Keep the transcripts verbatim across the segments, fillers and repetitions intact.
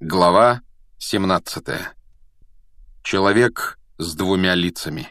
Глава семнадцатая. Человек с двумя лицами.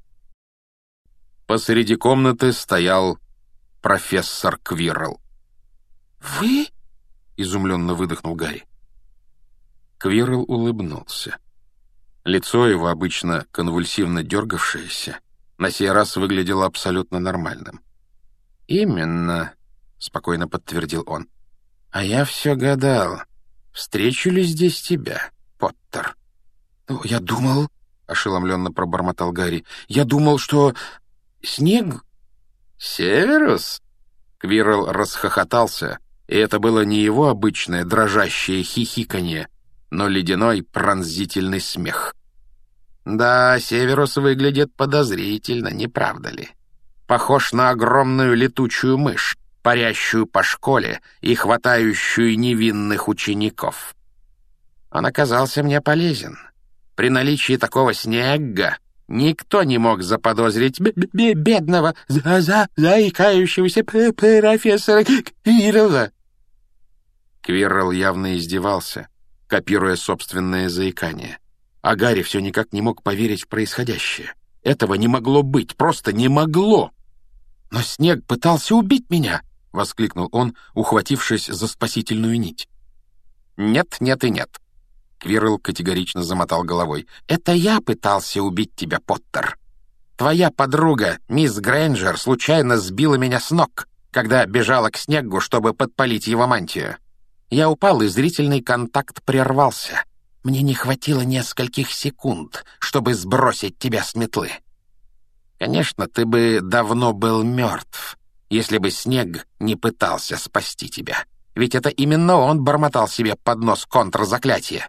Посреди комнаты стоял профессор Квиррелл. «Вы?» — изумленно выдохнул Гарри. Квиррелл улыбнулся. Лицо его, обычно конвульсивно дергавшееся, на сей раз выглядело абсолютно нормальным. «Именно», — спокойно подтвердил он. «А я все гадал, встречу ли здесь тебя, Поттер?» «Ну, я думал...» — ошеломленно пробормотал Гарри. «Я думал, что... снег...» «Северус?» Квиррелл расхохотался, и это было не его обычное дрожащее хихиканье, но ледяной пронзительный смех. «Да, Северус выглядит подозрительно, не правда ли? Похож на огромную летучую мышь, парящую по школе и хватающую невинных учеников. Он оказался мне полезен. При наличии такого снега никто не мог заподозрить бедного, за за заикающегося профессора Квиррелла». Квиррелл явно издевался, копируя собственное заикание. А Гарри все никак не мог поверить в происходящее. Этого не могло быть, просто не могло. «Но снег пытался убить меня!» — воскликнул он, ухватившись за спасительную нить. «Нет, нет и нет». Квиррелл категорично замотал головой. «Это я пытался убить тебя, Поттер. Твоя подруга, мисс Грейнджер, случайно сбила меня с ног, когда бежала к снегу, чтобы подпалить его мантию. Я упал, и зрительный контакт прервался. Мне не хватило нескольких секунд, чтобы сбросить тебя с метлы. Конечно, ты бы давно был мертв, если бы снег не пытался спасти тебя. Ведь это именно он бормотал себе под нос контрзаклятие».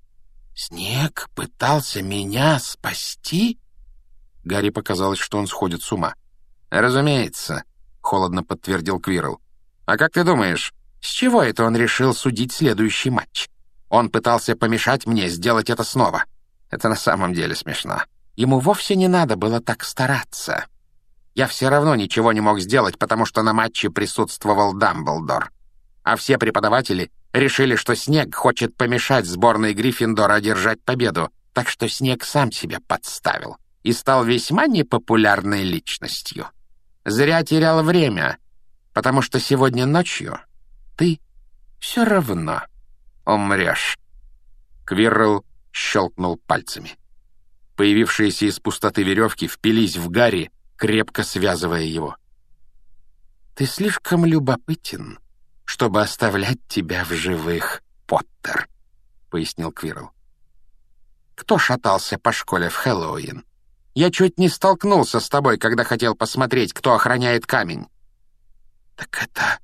«Снег пытался меня спасти?» Гарри показалось, что он сходит с ума. «Разумеется», — холодно подтвердил Квиррелл. «А как ты думаешь, с чего это он решил судить следующий матч? Он пытался помешать мне сделать это снова. Это на самом деле смешно. Ему вовсе не надо было так стараться. Я все равно ничего не мог сделать, потому что на матче присутствовал Дамблдор. А все преподаватели решили, что Снег хочет помешать сборной Гриффиндора одержать победу, так что Снег сам себя подставил и стал весьма непопулярной личностью. Зря терял время, потому что сегодня ночью ты все равно умрешь». Квиррелл щелкнул пальцами. Появившиеся из пустоты веревки впились в Гарри, крепко связывая его. «Ты слишком любопытен, чтобы оставлять тебя в живых, Поттер», — пояснил Квиррелл. «Кто шатался по школе в Хэллоуин? Я чуть не столкнулся с тобой, когда хотел посмотреть, кто охраняет камень». «Так это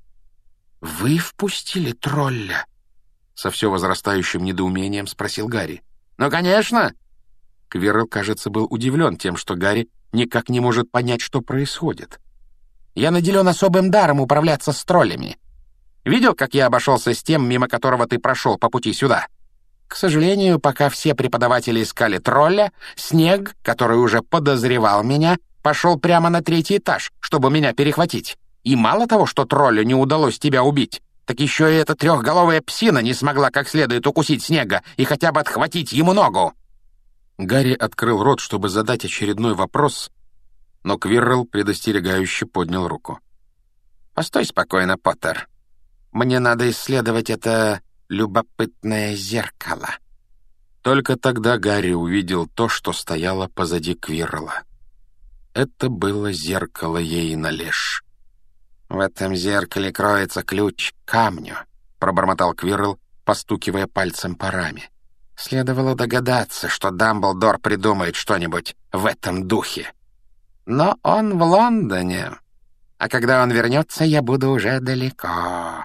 вы впустили тролля?» Со все возрастающим недоумением спросил Гарри. «Ну, конечно!» Квиррелл, кажется, был удивлен тем, что Гарри никак не может понять, что происходит. «Я наделен особым даром управляться с троллями. Видел, как я обошелся с тем, мимо которого ты прошел по пути сюда? К сожалению, пока все преподаватели искали тролля, Снег, который уже подозревал меня, пошел прямо на третий этаж, чтобы меня перехватить. И мало того, что троллю не удалось тебя убить, так еще и эта трехголовая псина не смогла как следует укусить Снега и хотя бы отхватить ему ногу». Гарри открыл рот, чтобы задать очередной вопрос, но Квиррелл предостерегающе поднял руку. «Постой спокойно, Поттер. Мне надо исследовать это любопытное зеркало». Только тогда Гарри увидел то, что стояло позади Квиррелла. Это было зеркало Ейналеш. «В этом зеркале кроется ключ к камню», — пробормотал Квиррелл, постукивая пальцем по раме. «Следовало догадаться, что Дамблдор придумает что-нибудь в этом духе. Но он в Лондоне, а когда он вернется, я буду уже далеко».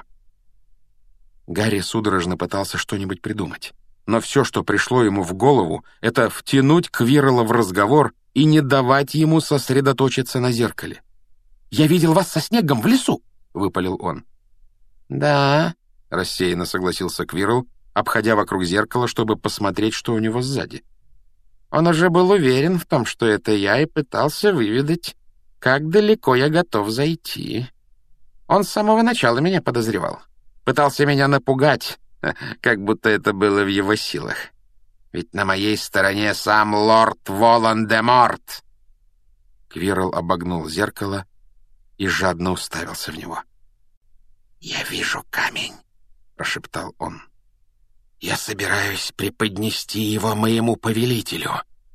Гарри судорожно пытался что-нибудь придумать, но все, что пришло ему в голову, это втянуть Квиррелла в разговор и не давать ему сосредоточиться на зеркале. «Я видел вас со Снегом в лесу!» — выпалил он. «Да», — рассеянно согласился Квиррелл, обходя вокруг зеркала, чтобы посмотреть, что у него сзади. Он уже был уверен в том, что это я, и пытался выведать, как далеко я готов зайти. Он с самого начала меня подозревал. Пытался меня напугать, как будто это было в его силах. Ведь на моей стороне сам лорд Волан-де-Морт. Квирл обогнул зеркало и жадно уставился в него. «Я вижу камень», — прошептал он. «Я собираюсь преподнести его моему повелителю.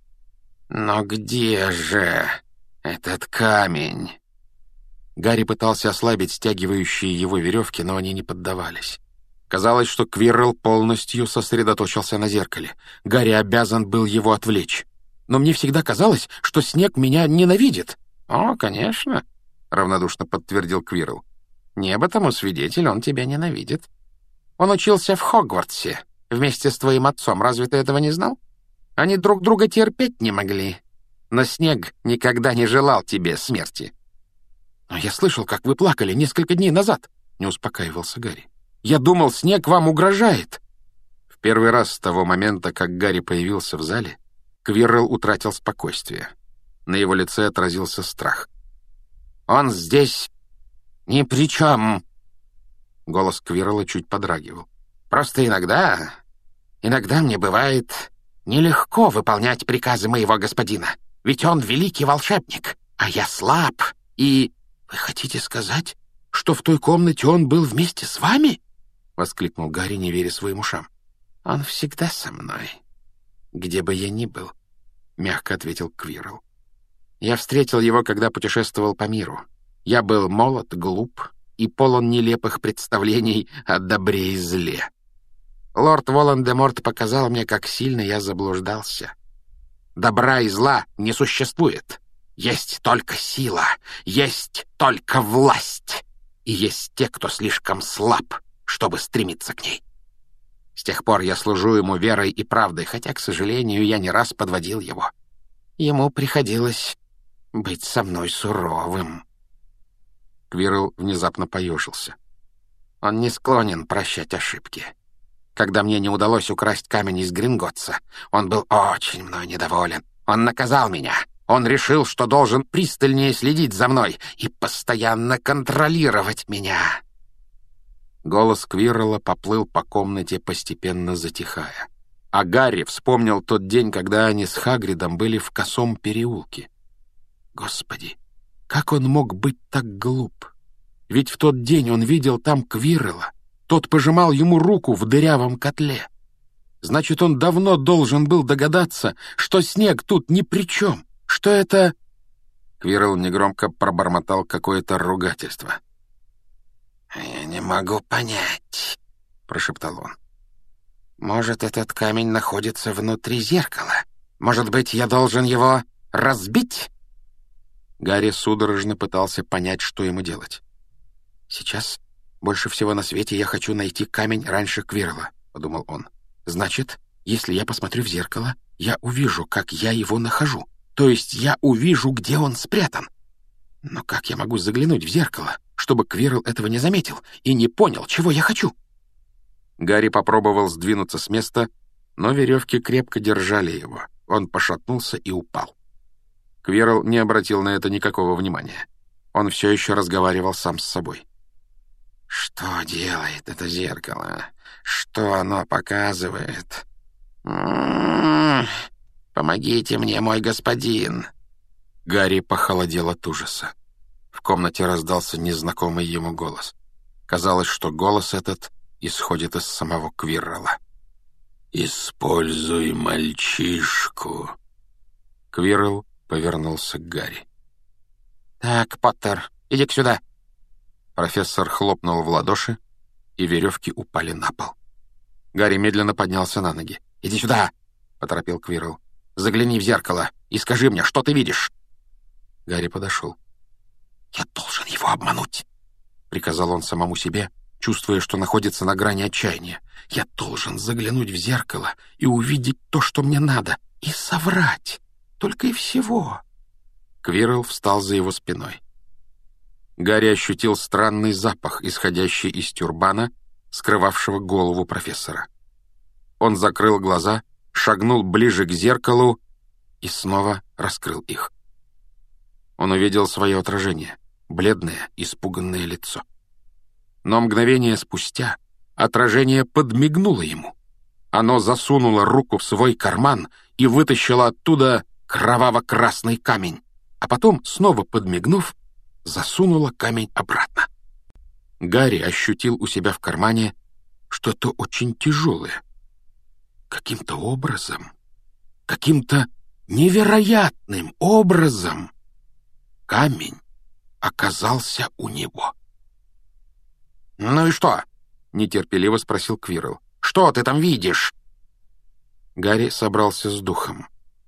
Но где же этот камень?» Гарри пытался ослабить стягивающие его веревки, но они не поддавались. Казалось, что Квирл полностью сосредоточился на зеркале. Гарри обязан был его отвлечь. Но мне всегда казалось, что снег меня ненавидит. «О, конечно», — равнодушно подтвердил Квирл. «Небо тому свидетель, он тебя ненавидит. Он учился в Хогвартсе вместе с твоим отцом. Разве ты этого не знал? Они друг друга терпеть не могли. Но снег никогда не желал тебе смерти». «Но я слышал, как вы плакали несколько дней назад», — не успокаивался Гарри. «Я думал, снег вам угрожает». В первый раз с того момента, как Гарри появился в зале, Квирл утратил спокойствие. На его лице отразился страх. «Он здесь ни при чем!» Голос Квирла чуть подрагивал. «Просто иногда... иногда мне бывает нелегко выполнять приказы моего господина. Ведь он великий волшебник, а я слаб, и...» «Вы хотите сказать, что в той комнате он был вместе с вами?» — воскликнул Гарри, не веря своим ушам. «Он всегда со мной, где бы я ни был», — мягко ответил Квирл. «Я встретил его, когда путешествовал по миру. Я был молод, глуп и полон нелепых представлений о добре и зле. Лорд Волан-де-Морт показал мне, как сильно я заблуждался. Добра и зла не существует. Есть только сила, есть только власть, и есть те, кто слишком слаб, чтобы стремиться к ней. С тех пор я служу ему верой и правдой, хотя, к сожалению, я не раз подводил его. Ему приходилось быть со мной суровым». Квирл внезапно поежился. Он не склонен прощать ошибки. Когда мне не удалось украсть камень из Гринготтса, он был очень мной недоволен. Он наказал меня. Он решил, что должен пристальнее следить за мной и постоянно контролировать меня. Голос Квирла поплыл по комнате, постепенно затихая. А Гарри вспомнил тот день, когда они с Хагридом были в косом переулке. Господи, как он мог быть так глуп? Ведь в тот день он видел там Квирла. Тот пожимал ему руку в дырявом котле. Значит, он давно должен был догадаться, что снег тут ни при чем, что это... Квирл негромко пробормотал какое-то ругательство. «Я не могу понять», — прошептал он. «Может, этот камень находится внутри зеркала? Может быть, я должен его разбить?» Гарри судорожно пытался понять, что ему делать. «Сейчас больше всего на свете я хочу найти камень раньше Квирла», — подумал он. «Значит, если я посмотрю в зеркало, я увижу, как я его нахожу. То есть я увижу, где он спрятан. Но как я могу заглянуть в зеркало, чтобы Квирл этого не заметил и не понял, чего я хочу?» Гарри попробовал сдвинуться с места, но веревки крепко держали его. Он пошатнулся и упал. Квирл не обратил на это никакого внимания. Он все еще разговаривал сам с собой. «Что делает это зеркало? Что оно показывает? М-м-м, помогите мне, мой господин!» Гарри похолодел от ужаса. В комнате раздался незнакомый ему голос. Казалось, что голос этот исходит из самого Квирла. «Используй мальчишку!» Квирл повернулся к Гарри. «Так, Поттер, иди-ка сюда!» Профессор хлопнул в ладоши, и веревки упали на пол. Гарри медленно поднялся на ноги. «Иди сюда!» — поторопил Квирл. «Загляни в зеркало и скажи мне, что ты видишь!» Гарри подошел. «Я должен его обмануть!» — приказал он самому себе, чувствуя, что находится на грани отчаяния. «Я должен заглянуть в зеркало и увидеть то, что мне надо, и соврать. Только и всего!» Квирл встал за его спиной. Гарри ощутил странный запах, исходящий из тюрбана, скрывавшего голову профессора. Он закрыл глаза, шагнул ближе к зеркалу и снова раскрыл их. Он увидел свое отражение, бледное, испуганное лицо. Но мгновение спустя Отражение подмигнуло ему. Оно засунуло руку в свой карман и вытащило оттуда кроваво-красный камень, а потом, снова подмигнув, засунуло камень обратно. Гарри ощутил у себя в кармане что-то очень тяжелое. Каким-то образом, каким-то невероятным образом камень оказался у него. «Ну и что?» — нетерпеливо спросил Квирл. «Что ты там видишь?» Гарри собрался с духом.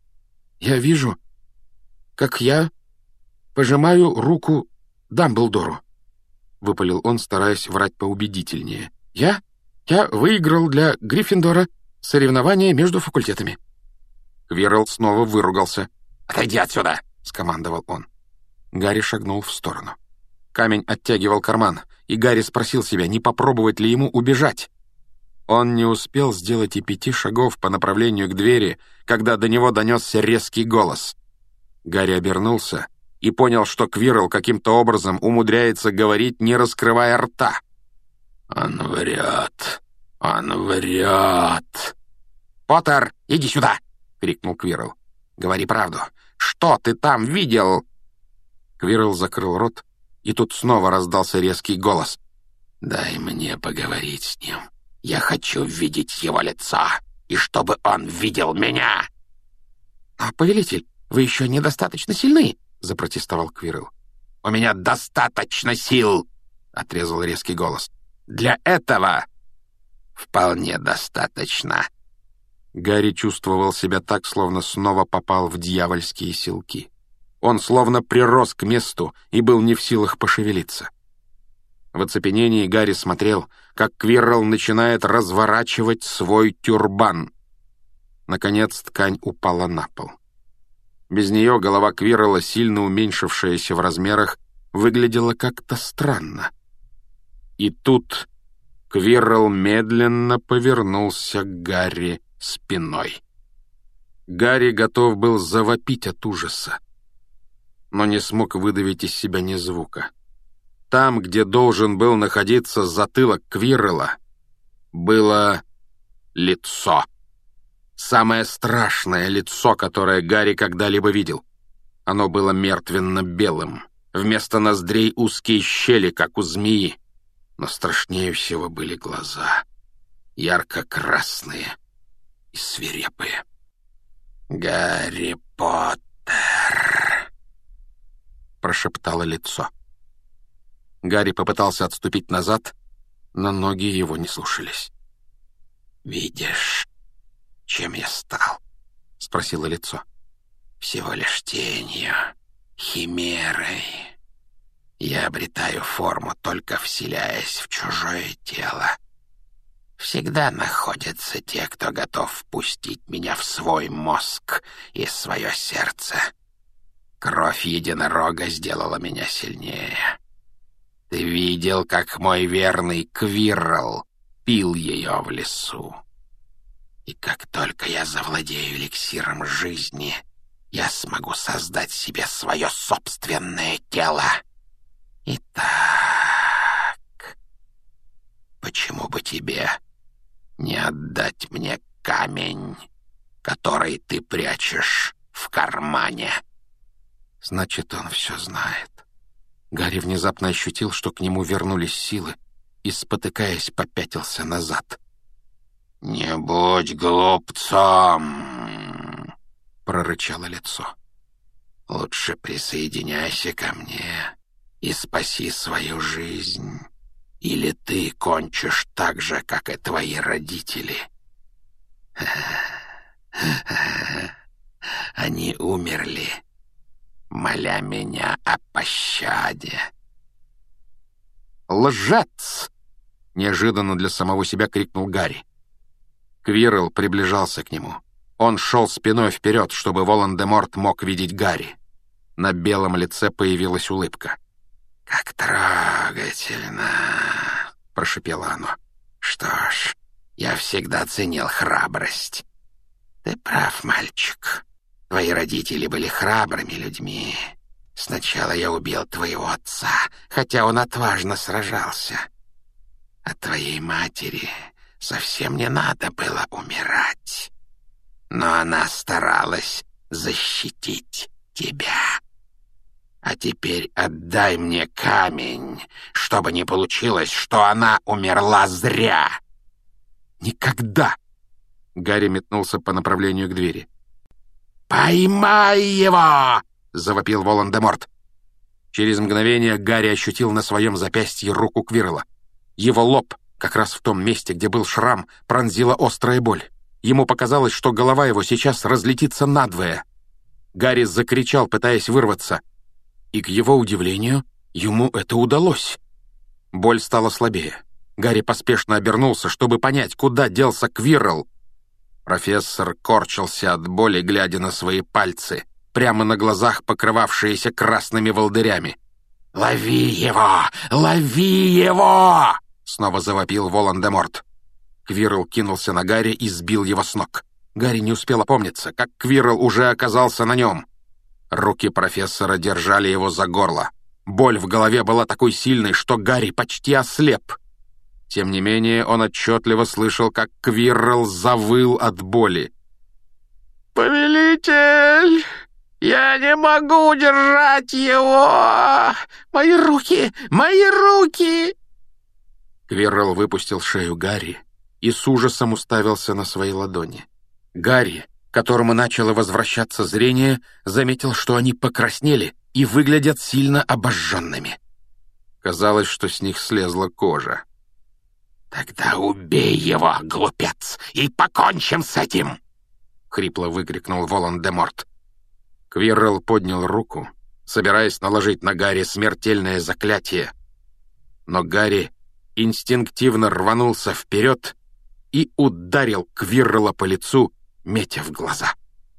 «Я вижу, как я пожимаю руку Дамблдору», — выпалил он, стараясь врать поубедительнее. «Я? Я выиграл для Гриффиндора соревнование между факультетами». Квирл снова выругался. «Отойди отсюда!» — скомандовал он. Гарри шагнул в сторону. Камень оттягивал карман, и Гарри спросил себя, не попробовать ли ему убежать. Он не успел сделать и пяти шагов по направлению к двери, когда до него донесся резкий голос. Гарри обернулся и понял, что Квирл каким-то образом умудряется говорить, не раскрывая рта. «Он врет! Он врет!» «Поттер, иди сюда!» — крикнул Квирл. «Говори правду. Что ты там видел?» Квирл закрыл рот, и тут снова раздался резкий голос. «Дай мне поговорить с ним. Я хочу видеть его лицо, и чтобы он видел меня!» «Но, повелитель, вы еще недостаточно сильны!» — запротестовал Квирл. «У меня достаточно сил!» — отрезал резкий голос. «Для этого вполне достаточно!» Гарри чувствовал себя так, словно снова попал в дьявольские селки. Он словно прирос к месту и был не в силах пошевелиться. В оцепенении Гарри смотрел, как Квирл начинает разворачивать свой тюрбан. Наконец ткань упала на пол. Без нее голова Квирла, сильно уменьшившаяся в размерах, выглядела как-то странно. И тут Квирл медленно повернулся к Гарри спиной. Гарри готов был завопить от ужаса, но не смог выдавить из себя ни звука. Там, где должен был находиться затылок Квирла, было лицо. Самое страшное лицо, которое Гарри когда-либо видел. Оно было мертвенно-белым. Вместо ноздрей узкие щели, как у змеи. Но страшнее всего были глаза. Ярко-красные и свирепые. «Гарри Поттер!» — прошептало лицо. Гарри попытался отступить назад, но ноги его не слушались. «Видишь, чем я стал?» — спросило лицо. «Всего лишь тенью, химерой. Я обретаю форму, только вселяясь в чужое тело. Всегда находятся те, кто готов впустить меня в свой мозг и свое сердце. Кровь единорога сделала меня сильнее. Ты видел, как мой верный Квирл пил ее в лесу. И как только я завладею эликсиром жизни, я смогу создать себе свое собственное тело. Итак, почему бы тебе не отдать мне камень, который ты прячешь в кармане?» Значит, он все знает. Гарри внезапно ощутил, что к нему вернулись силы, и, спотыкаясь, попятился назад. «Не будь глупцом!» — прорычало лицо. «Лучше присоединяйся ко мне и спаси свою жизнь, или ты кончишь так же, как и твои родители. Они умерли, моля меня о пощаде». «Лжец!» — неожиданно для самого себя крикнул Гарри. Квирл приближался к нему. Он шел спиной вперед, чтобы Волан-де-Морт мог видеть Гарри. На белом лице появилась улыбка. «Как трогательно!» — прошипело оно. «Что ж, я всегда ценил храбрость. Ты прав, мальчик. Твои родители были храбрыми людьми. Сначала я убил твоего отца, хотя он отважно сражался. а твоей матери совсем не надо было умирать. Но она старалась защитить тебя. А теперь отдай мне камень, чтобы не получилось, что она умерла зря». «Никогда!» — Гарри метнулся по направлению к двери. «Поймай его!» — завопил Волан-де-Морт. Через мгновение Гарри ощутил на своем запястье руку Квиррелла. Его лоб, как раз в том месте, где был шрам, пронзила острая боль. Ему показалось, что голова его сейчас разлетится надвое. Гарри закричал, пытаясь вырваться. И, к его удивлению, ему это удалось. Боль стала слабее. Гарри поспешно обернулся, чтобы понять, куда делся Квиррелл. Профессор корчился от боли, глядя на свои пальцы, прямо на глазах покрывавшиеся красными волдырями. «Лови его! Лови его!» — снова завопил Волан-де-Морт. Квиррелл кинулся на Гарри и сбил его с ног. Гарри не успел опомниться, как Квиррелл уже оказался на нем. Руки профессора держали его за горло. Боль в голове была такой сильной, что Гарри почти ослеп. Тем не менее, он отчетливо слышал, как Квиррелл завыл от боли. «Повелитель, я не могу удержать его! Мои руки! Мои руки!» Квиррелл выпустил шею Гарри и с ужасом уставился на свои ладони. Гарри, которому начало возвращаться зрение, заметил, что они покраснели и выглядят сильно обожженными. Казалось, что с них слезла кожа. «Тогда убей его, глупец, и покончим с этим!» — хрипло выкрикнул Волан-де-Морт. Квиррелл поднял руку, собираясь наложить на Гарри смертельное заклятие. Но Гарри инстинктивно рванулся вперед и ударил Квиррелла по лицу, метя в глаза.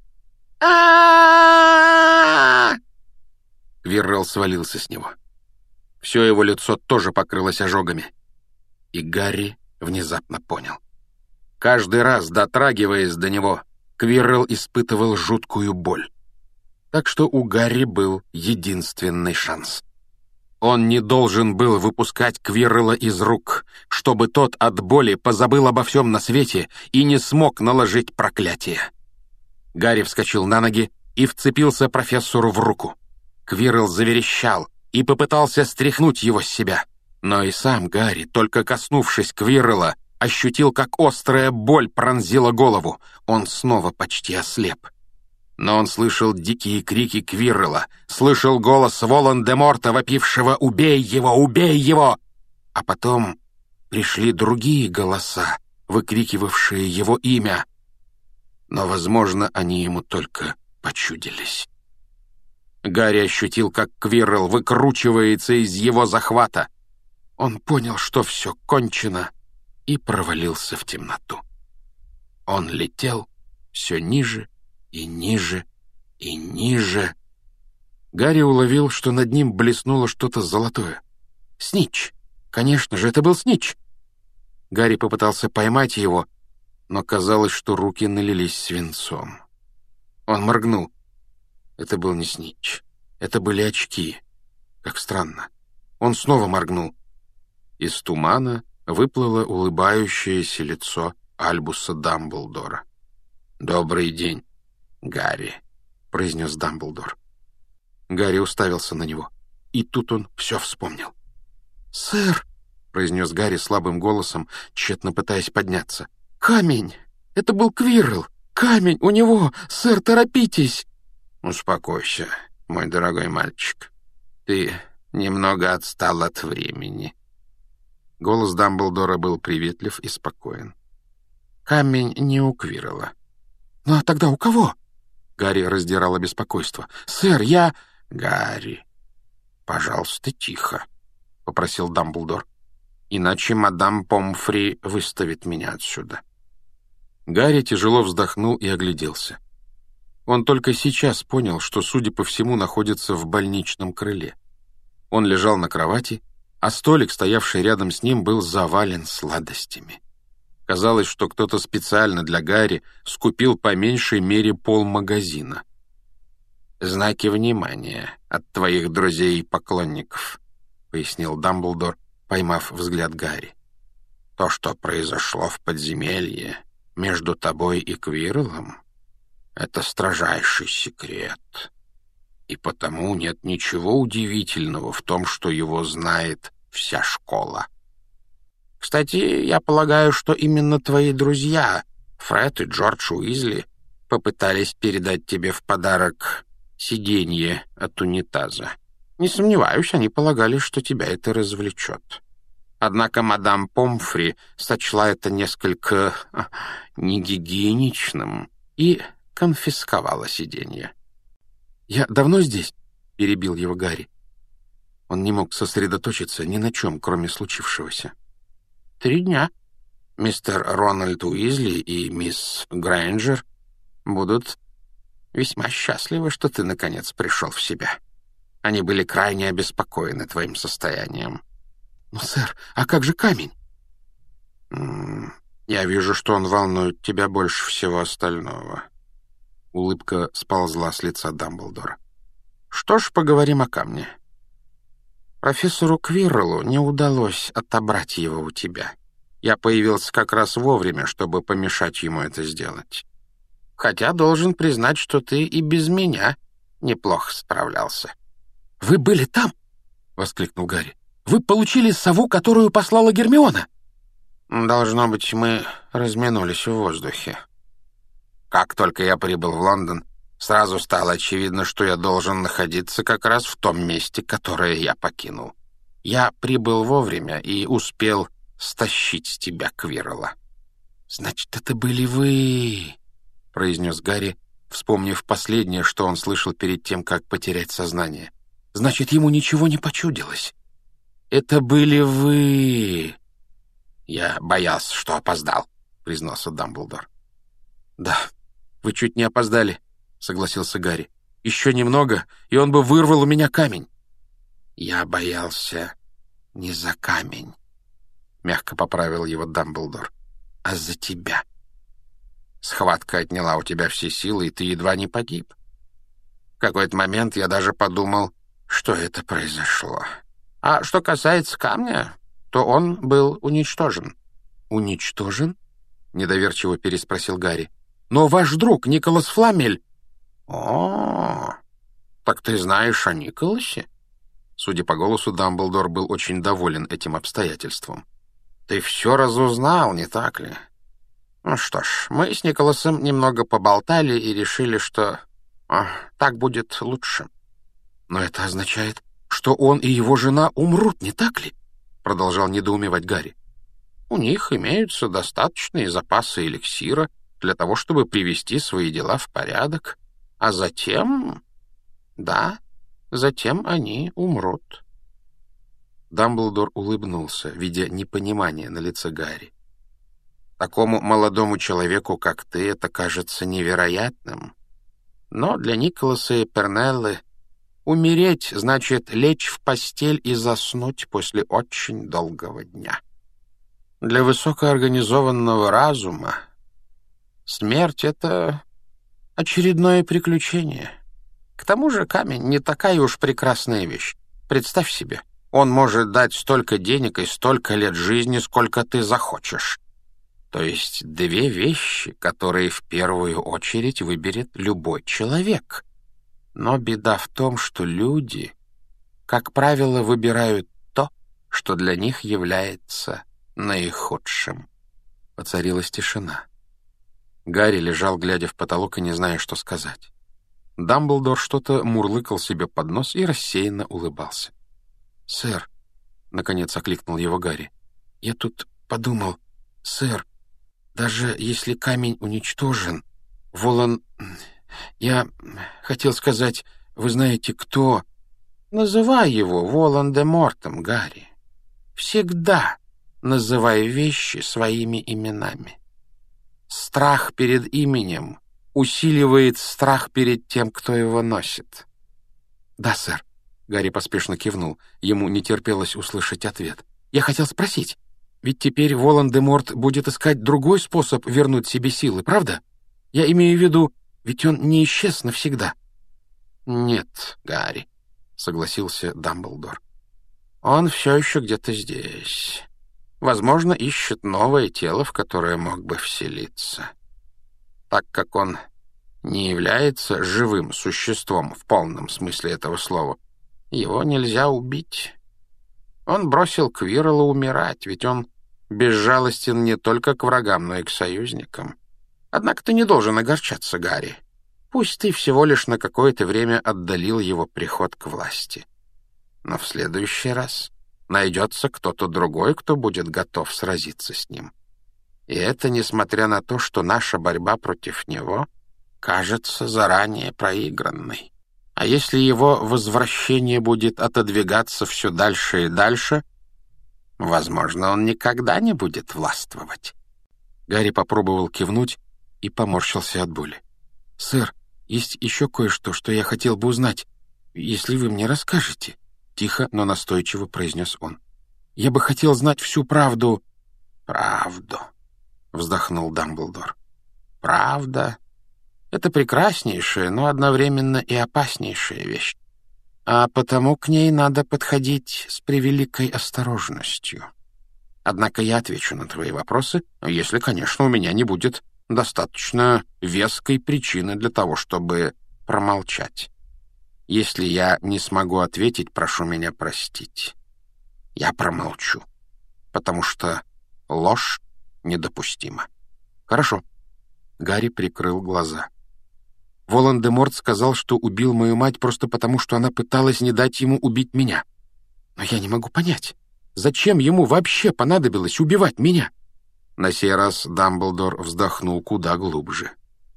а Квиррелл свалился с него. Все его лицо тоже покрылось ожогами. И Гарри внезапно понял. Каждый раз, дотрагиваясь до него, Квиррелл испытывал жуткую боль. Так что у Гарри был единственный шанс. Он не должен был выпускать Квиррелла из рук, чтобы тот от боли позабыл обо всем на свете и не смог наложить проклятие. Гарри вскочил на ноги и вцепился профессору в руку. Квиррелл заверещал и попытался стряхнуть его с себя. Но и сам Гарри, только коснувшись Квиррелла, ощутил, как острая боль пронзила голову. Он снова почти ослеп. Но он слышал дикие крики Квиррелла, слышал голос Волан-де-Морта, вопившего «Убей его! Убей его!». А потом пришли другие голоса, выкрикивавшие его имя. Но, возможно, они ему только почудились. Гарри ощутил, как Квиррелл выкручивается из его захвата. Он понял, что все кончено, и провалился в темноту. Он летел все ниже и ниже и ниже. Гарри уловил, что над ним блеснуло что-то золотое. Снитч! Конечно же, это был Снитч! Гарри попытался поймать его, но казалось, что руки налились свинцом. Он моргнул. Это был не Снитч. Это были очки. Как странно. Он снова моргнул. Из тумана выплыло улыбающееся лицо Альбуса Дамблдора. «Добрый день, Гарри», — произнес Дамблдор. Гарри уставился на него, и тут он все вспомнил. «Сэр», — произнес Гарри слабым голосом, тщетно пытаясь подняться. «Камень! Это был Квиррелл! Камень у него! Сэр, торопитесь!» «Успокойся, мой дорогой мальчик. Ты немного отстал от времени». Голос Дамблдора был приветлив и спокоен. «Камень не у Квиррелла». «Ну а тогда у кого?» Гарри раздирало беспокойство. «Сэр, я...» «Гарри, пожалуйста, тихо», — попросил Дамблдор. «Иначе мадам Помфри выставит меня отсюда». Гарри тяжело вздохнул и огляделся. Он только сейчас понял, что, судя по всему, находится в больничном крыле. Он лежал на кровати, а столик, стоявший рядом с ним, был завален сладостями. Казалось, что кто-то специально для Гарри скупил по меньшей мере полмагазина. «Знаки внимания от твоих друзей и поклонников», — пояснил Дамблдор, поймав взгляд Гарри. То, что произошло в подземелье между тобой и Квирлом, это строжайший секрет. И потому нет ничего удивительного в том, что его знает вся школа. Кстати, я полагаю, что именно твои друзья, Фред и Джордж Уизли, попытались передать тебе в подарок сиденье от унитаза. Не сомневаюсь, они полагали, что тебя это развлечет. Однако мадам Помфри сочла это несколько негигиеничным и конфисковала сиденье. «Я давно здесь?» — перебил его Гарри. Он не мог сосредоточиться ни на чем, кроме случившегося. «Три дня. Мистер Рональд Уизли и мисс Грейнджер будут весьма счастливы, что ты, наконец, пришел в себя. Они были крайне обеспокоены твоим состоянием». «Но, сэр, а как же камень?» М -м, «Я вижу, что он волнует тебя больше всего остального». Улыбка сползла с лица Дамблдора. «Что ж, поговорим о камне. Профессору Квирреллу не удалось отобрать его у тебя. Я появился как раз вовремя, чтобы помешать ему это сделать. Хотя должен признать, что ты и без меня неплохо справлялся». «Вы были там?» — воскликнул Гарри. «Вы получили сову, которую послала Гермиона?» «Должно быть, мы разминулись в воздухе. Как только я прибыл в Лондон, сразу стало очевидно, что я должен находиться как раз в том месте, которое я покинул. Я прибыл вовремя и успел стащить с тебя Квиррелла». «Значит, это были вы», — произнес Гарри, вспомнив последнее, что он слышал перед тем, как потерять сознание. «Значит, ему ничего не почудилось. Это были вы». «Я боялся, что опоздал», — признался Дамблдор. «Да, вы чуть не опоздали», — согласился Гарри. «Еще немного, и он бы вырвал у меня камень». «Я боялся не за камень», — мягко поправил его Дамблдор, — «а за тебя. Схватка отняла у тебя все силы, и ты едва не погиб. В какой-то момент я даже подумал, что это произошло. А что касается камня, то он был уничтожен». «Уничтожен?» — недоверчиво переспросил Гарри. «Но ваш друг Николас Фламель...» «О, так ты знаешь о Николасе?» Судя по голосу, Дамблдор был очень доволен этим обстоятельством. «Ты все разузнал, не так ли? Ну что ж, мы с Николасом немного поболтали и решили, что о, так будет лучше». «Но это означает, что он и его жена умрут, не так ли?» — продолжал недоумевать Гарри. «У них имеются достаточные запасы эликсира для того, чтобы привести свои дела в порядок, а затем... да, затем они умрут». Дамблдор улыбнулся, видя непонимание на лице Гарри. «Такому молодому человеку, как ты, это кажется невероятным. Но для Николаса и Пернеллы умереть значит лечь в постель и заснуть после очень долгого дня. Для высокоорганизованного разума смерть — это очередное приключение. К тому же камень не такая уж прекрасная вещь. Представь себе, он может дать столько денег и столько лет жизни, сколько ты захочешь. То есть две вещи, которые в первую очередь выберет любой человек. Но беда в том, что люди, как правило, выбирают то, что для них является наихудшим». Воцарилась тишина. Гарри лежал, глядя в потолок и не зная, что сказать. Дамблдор что-то мурлыкал себе под нос и рассеянно улыбался. «Сэр», — наконец окликнул его Гарри, — «я тут подумал, сэр, даже если камень уничтожен, Волан... Я хотел сказать, вы знаете, кто...» «Называй его Волан-де-Мортом, Гарри. Всегда называй вещи своими именами. Страх перед именем усиливает страх перед тем, кто его носит». «Да, сэр», — Гарри поспешно кивнул. Ему не терпелось услышать ответ. «Я хотел спросить, ведь теперь Волан-де-Морт будет искать другой способ вернуть себе силы, правда? Я имею в виду, ведь он не исчез навсегда». «Нет, Гарри», — согласился Дамблдор. «Он все еще где-то здесь. возможно, ищет новое тело, в которое мог бы вселиться. Так как он не является живым существом в полном смысле этого слова, его нельзя убить. Он бросил Квиррелла умирать, ведь он безжалостен не только к врагам, но и к союзникам. Однако ты не должен огорчаться, Гарри. Пусть ты всего лишь на какое-то время отдалил его приход к власти. Но в следующий раз найдется кто-то другой, кто будет готов сразиться с ним. И это несмотря на то, что наша борьба против него кажется заранее проигранной. А если его возвращение будет отодвигаться все дальше и дальше, возможно, он никогда не будет властвовать. Гарри попробовал кивнуть и поморщился от боли. «Сэр, есть еще кое-что, что я хотел бы узнать, если вы мне расскажете», — тихо, но настойчиво произнес он. «Я бы хотел знать всю правду». «Правду», — вздохнул Дамблдор. «Правда — это прекраснейшая, но одновременно и опаснейшая вещь. А потому к ней надо подходить с превеликой осторожностью. Однако я отвечу на твои вопросы, если, конечно, у меня не будет достаточно веской причины для того, чтобы промолчать. Если я не смогу ответить, прошу меня простить. Я промолчу, потому что ложь недопустима». «Хорошо». Гарри прикрыл глаза. «Волан-де-Морт сказал, что убил мою мать просто потому, что она пыталась не дать ему убить меня. Но я не могу понять, зачем ему вообще понадобилось убивать меня?» На сей раз Дамблдор вздохнул куда глубже.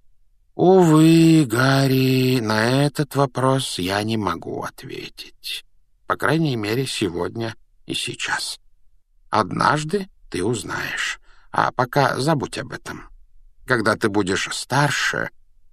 «Увы, Гарри, на этот вопрос я не могу ответить. По крайней мере, сегодня и сейчас. Однажды ты узнаешь, а пока забудь об этом. Когда ты будешь старше...»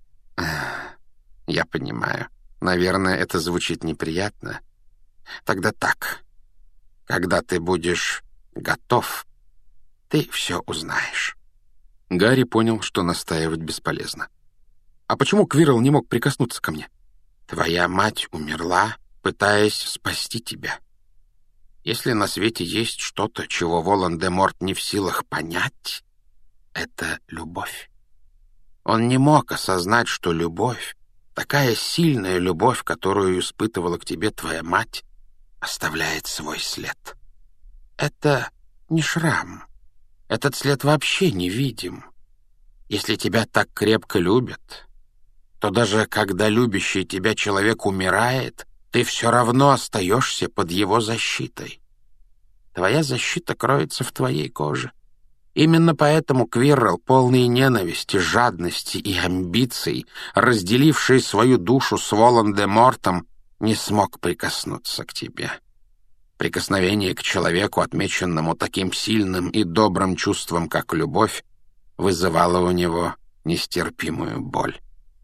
«Я понимаю. Наверное, это звучит неприятно. Тогда так. Когда ты будешь готов, ты все узнаешь». Гарри понял, что настаивать бесполезно. «А почему Квиррелл не мог прикоснуться ко мне?» «Твоя мать умерла, пытаясь спасти тебя. Если на свете есть что-то, чего Волан-де-Морт не в силах понять, это любовь. Он не мог осознать, что любовь, такая сильная любовь, которую испытывала к тебе твоя мать, оставляет свой след. Это не шрам. Этот след вообще невидим. Если тебя так крепко любят, то даже когда любящий тебя человек умирает, ты все равно остаешься под его защитой. Твоя защита кроется в твоей коже. Именно поэтому Квиррелл, полный ненависти, жадности и амбиций, разделивший свою душу с Волан-де-Мортом, не смог прикоснуться к тебе. Прикосновение к человеку, отмеченному таким сильным и добрым чувством, как любовь, вызывало у него нестерпимую боль.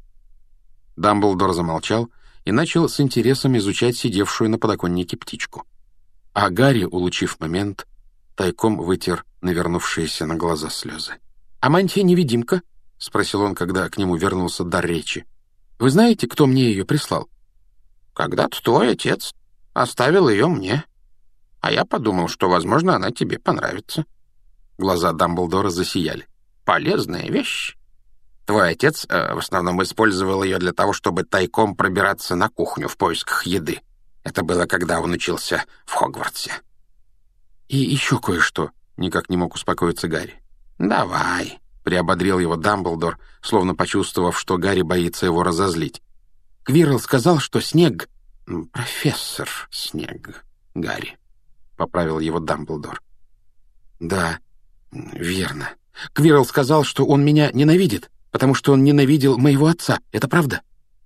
Дамблдор замолчал и начал с интересом изучать сидевшую на подоконнике птичку. А Гарри, улучив момент, тайком вытер навернувшиеся на глаза слезы. «А мантия-невидимка?» — спросил он, когда к нему вернулся дар речи. «Вы знаете, кто мне ее прислал?» «Когда-то твой отец оставил ее мне, а я подумал, что, возможно, она тебе понравится». Глаза Дамблдора засияли. «Полезная вещь. Твой отец э, в основном использовал ее для того, чтобы тайком пробираться на кухню в поисках еды. Это было, когда он учился в Хогвартсе». «И еще кое-что», — никак не мог успокоиться Гарри. «Давай», — приободрил его Дамблдор, словно почувствовав, что Гарри боится его разозлить. «Квиррелл сказал, что Снег...» «Профессор Снег, Гарри», — поправил его Дамблдор. «Да, верно. Квиррелл сказал, что он меня ненавидит, потому что он ненавидел моего отца. Это правда?»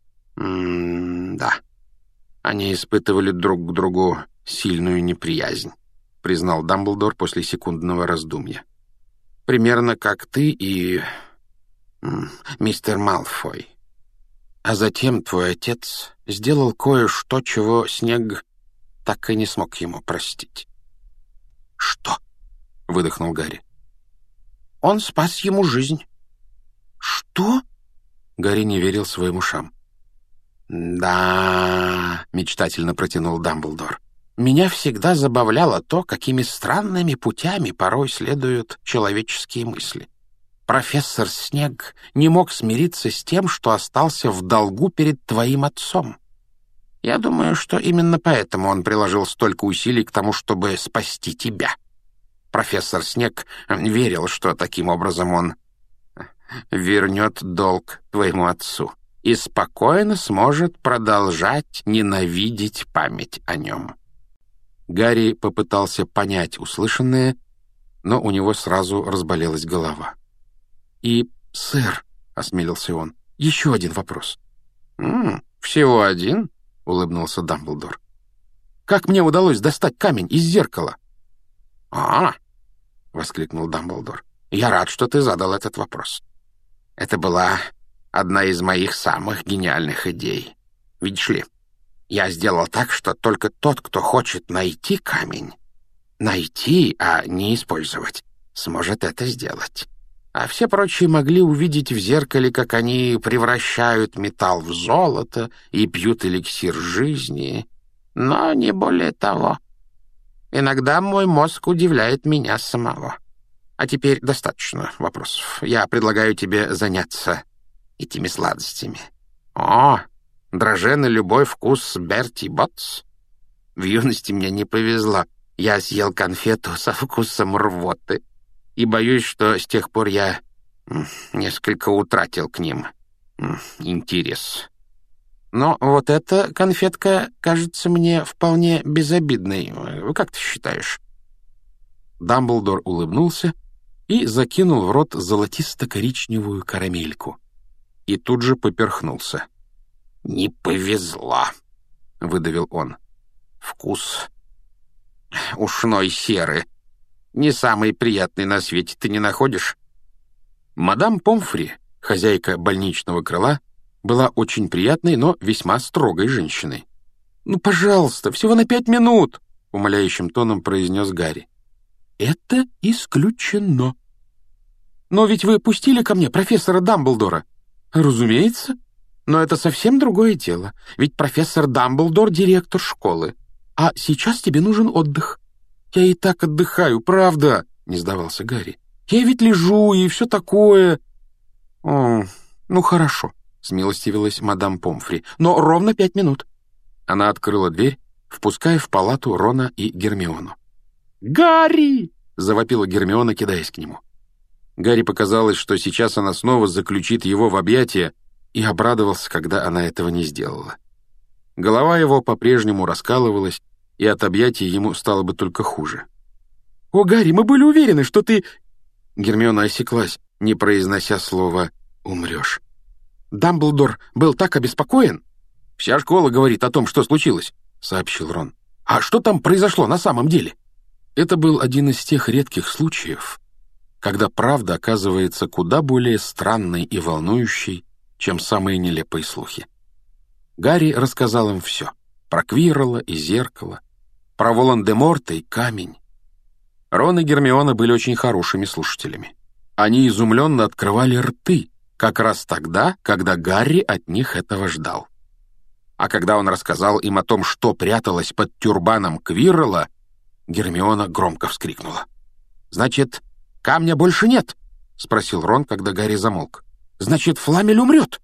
«М-да. Они испытывали друг к другу сильную неприязнь», — признал Дамблдор после секундного раздумья. «Примерно как ты и м, мистер Малфой. А затем твой отец сделал кое-что, чего Снег так и не смог ему простить». «Что?» — выдохнул Гарри. «Он спас ему жизнь». «Что?» — Гарри не верил своим ушам. «Да», — мечтательно протянул Дамблдор. Меня всегда забавляло то, какими странными путями порой следуют человеческие мысли. Профессор Снег не мог смириться с тем, что остался в долгу перед твоим отцом. Я думаю, что именно поэтому он приложил столько усилий к тому, чтобы спасти тебя. Профессор Снег верил, что таким образом он вернет долг твоему отцу и спокойно сможет продолжать ненавидеть память о нем. Гарри попытался понять услышанное, но у него сразу разболелась голова. «И, сэр», — осмелился он, — «еще один вопрос». «М-м, всего один?» — улыбнулся Дамблдор. «Как мне удалось достать камень из зеркала?» «А!» — воскликнул Дамблдор. «Я рад, что ты задал этот вопрос. Это была одна из моих самых гениальных идей. Видишь ли, я сделал так, что только тот, кто хочет найти камень, найти, а не использовать, сможет это сделать. А все прочие могли увидеть в зеркале, как они превращают металл в золото и пьют эликсир жизни, но не более того. Иногда мой мозг удивляет меня самого. А теперь достаточно вопросов. Я предлагаю тебе заняться этими сладостями. О, драже на любой вкус Берти Ботс. В юности мне не повезло. Я съел конфету со вкусом рвоты. И боюсь, что с тех пор я несколько утратил к ним интерес. Но вот эта конфетка кажется мне вполне безобидной. Как ты считаешь?» Дамблдор улыбнулся и закинул в рот золотисто-коричневую карамельку. И тут же поперхнулся. «Не повезло», — выдавил он. «Вкус ушной серы. Не самый приятный на свете, ты не находишь?» Мадам Помфри, хозяйка больничного крыла, была очень приятной, но весьма строгой женщиной. «Ну, пожалуйста, всего на пять минут!» — умоляющим тоном произнес Гарри. «Это исключено». «Но ведь вы пустили ко мне профессора Дамблдора». «Разумеется. Но это совсем другое дело. Ведь профессор Дамблдор — директор школы. А сейчас тебе нужен отдых». «Я и так отдыхаю, правда», — не сдавался Гарри. «Я ведь лежу и все такое». «О, ну хорошо», — смилостивилась мадам Помфри. «Но ровно пять минут». Она открыла дверь, впуская в палату Рона и Гермиону. «Гарри!» — завопила Гермиона, кидаясь к нему. Гарри показалось, что сейчас она снова заключит его в объятия, и обрадовался, когда она этого не сделала. Голова его по-прежнему раскалывалась, и от объятий ему стало бы только хуже. «О, Гарри, мы были уверены, что ты...» Гермиона осеклась, не произнося слова «умрешь». «Дамблдор был так обеспокоен?» «Вся школа говорит о том, что случилось», — сообщил Рон. «А что там произошло на самом деле?» Это был один из тех редких случаев, когда правда оказывается куда более странной и волнующей, чем самые нелепые слухи. Гарри рассказал им все — про Квиррелла и зеркало, про Волан-де-Морта и камень. Рон и Гермиона были очень хорошими слушателями. Они изумленно открывали рты, как раз тогда, когда Гарри от них этого ждал. А когда он рассказал им о том, что пряталось под тюрбаном Квиррелла, Гермиона громко вскрикнула. «Значит, камня больше нет?» — спросил Рон, когда Гарри замолк. «Значит, Фламель умрет?»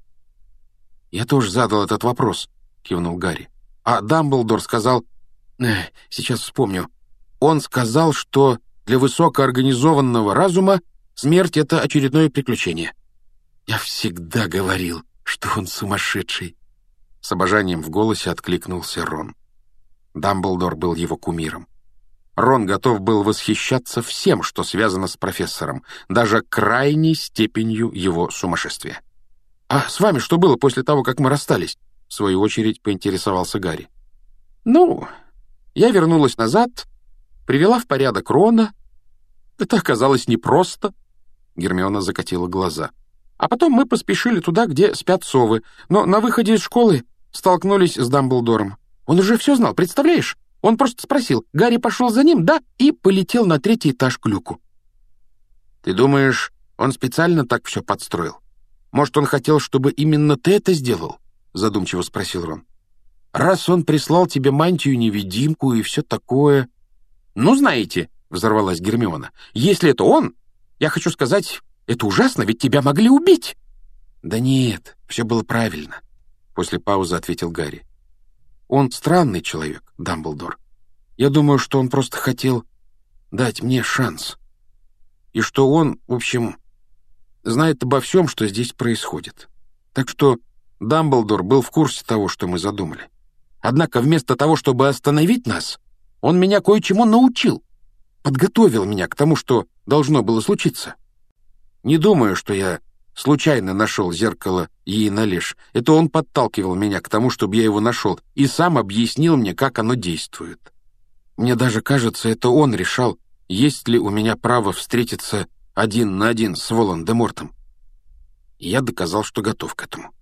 «Я тоже задал этот вопрос», — кивнул Гарри. «А Дамблдор сказал... Эх, сейчас вспомню. Он сказал, что для высокоорганизованного разума смерть — это очередное приключение». «Я всегда говорил, что он сумасшедший», — с обожанием в голосе откликнулся Рон. Дамблдор был его кумиром. Рон готов был восхищаться всем, что связано с профессором, даже крайней степенью его сумасшествия. «А с вами что было после того, как мы расстались?» — в свою очередь поинтересовался Гарри. «Ну, я вернулась назад, привела в порядок Рона. Это оказалось непросто», — Гермиона закатила глаза. «А потом мы поспешили туда, где спят совы, но на выходе из школы столкнулись с Дамблдором. Он уже все знал, представляешь? Он просто спросил, Гарри пошел за ним, да, и полетел на третий этаж к люку». «Ты думаешь, он специально так все подстроил? Может, он хотел, чтобы именно ты это сделал?» — задумчиво спросил Рон. раз он прислал тебе мантию-невидимку и все такое... Ну, знаете, — взорвалась Гермиона, — если это он, я хочу сказать, это ужасно, ведь тебя могли убить. Да нет, все было правильно, — после паузы ответил Гарри. Он странный человек, Дамблдор. Я думаю, что он просто хотел дать мне шанс. И что он, в общем, знает обо всем, что здесь происходит. Так что Дамблдор был в курсе того, что мы задумали. Однако вместо того, чтобы остановить нас, он меня кое-чему научил, подготовил меня к тому, что должно было случиться. Не думаю, что я случайно нашел зеркало Иеналеш. Это он подталкивал меня к тому, чтобы я его нашел, и сам объяснил мне, как оно действует. Мне даже кажется, это он решал, есть ли у меня право встретиться один на один с Волан-де-Мортом. И я доказал, что готов к этому.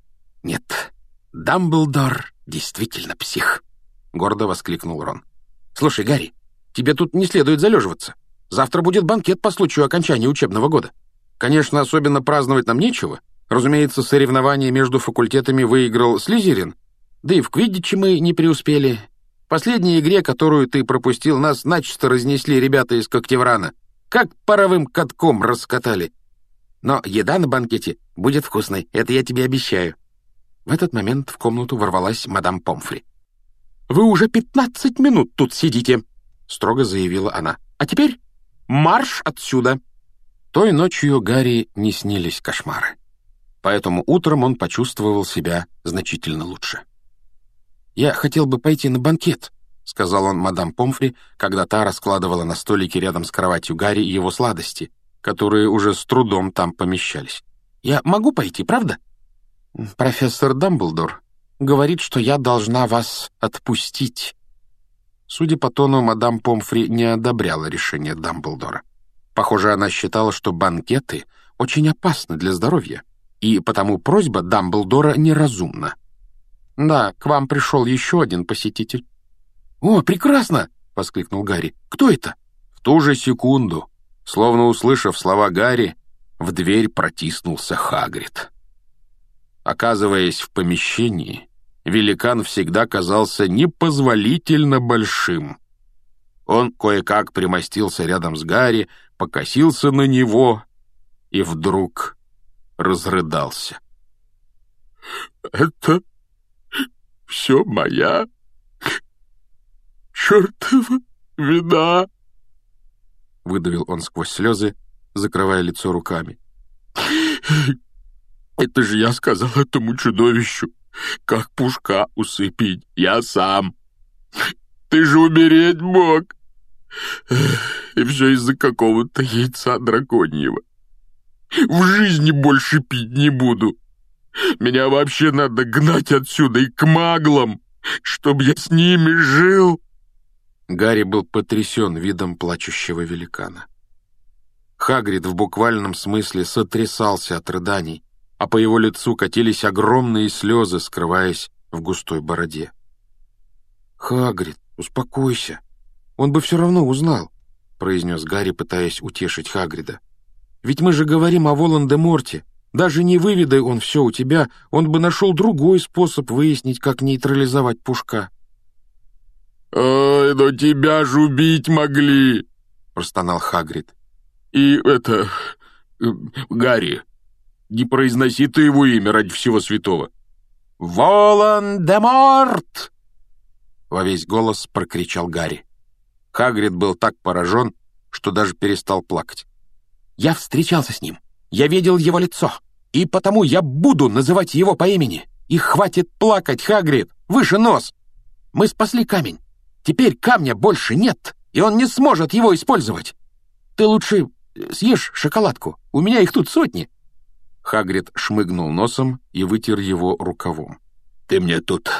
Нет, Дамблдор действительно псих, — гордо воскликнул Рон. Слушай, Гарри, тебе тут не следует залеживаться. Завтра будет банкет по случаю окончания учебного года. Конечно, особенно праздновать нам нечего. Разумеется, соревнование между факультетами выиграл Слизерин. Да и в квиддиче мы не преуспели. В последней игре, которую ты пропустил, нас начисто разнесли ребята из Когтеврана. Как паровым катком раскатали. Но еда на банкете будет вкусной, это я тебе обещаю. В этот момент в комнату ворвалась мадам Помфри. «Вы уже пятнадцать минут тут сидите», — строго заявила она. «А теперь марш отсюда!» Той ночью Гарри не снились кошмары. Поэтому утром он почувствовал себя значительно лучше. «Я хотел бы пойти на банкет», — сказал он мадам Помфри, когда та раскладывала на столике рядом с кроватью Гарри его сладости, которые уже с трудом там помещались. «Я могу пойти, правда?» «Профессор Дамблдор говорит, что я должна вас отпустить». Судя по тону, мадам Помфри не одобряла решение Дамблдора. Похоже, она считала, что банкеты очень опасны для здоровья, и потому просьба Дамблдора неразумна. «Да, к вам пришел еще один посетитель». «О, прекрасно!» — воскликнул Гарри. «Кто это?» В ту же секунду, словно услышав слова Гарри, в дверь протиснулся Хагрид. Оказываясь в помещении, великан всегда казался непозволительно большим. Он кое-как примостился рядом с Гарри, покосился на него и вдруг разрыдался. «Это все моя чертова вина!» — выдавил он сквозь слезы, закрывая лицо руками. «Это же я сказал этому чудовищу, как Пушка усыпить, я сам. Ты же умереть мог. И все из-за какого-то яйца драконьего. В жизни больше пить не буду. Меня вообще надо гнать отсюда и к маглам, чтобы я с ними жил». Гарри был потрясен видом плачущего великана. Хагрид в буквальном смысле сотрясался от рыданий, а по его лицу катились огромные слезы, скрываясь в густой бороде. «Хагрид, успокойся. Он бы все равно узнал», — произнес Гарри, пытаясь утешить Хагрида. «Ведь мы же говорим о Волан-де-Морте. Даже не выведай он все у тебя, он бы нашел другой способ выяснить, как нейтрализовать Пушка». «Ой, но тебя ж убить могли!» — простонал Хагрид. «И это... Гарри, не произноси ты его имя ради всего святого». «Волан-де-Морт!» — во весь голос прокричал Гарри. Хагрид был так поражен, что даже перестал плакать. «Я встречался с ним, я видел его лицо, и потому я буду называть его по имени. И хватит плакать, Хагрид, выше нос! Мы спасли камень. Теперь камня больше нет, и он не сможет его использовать. Ты лучше съешь шоколадку, у меня их тут сотни». Хагрид шмыгнул носом и вытер его рукавом. «Ты мне тут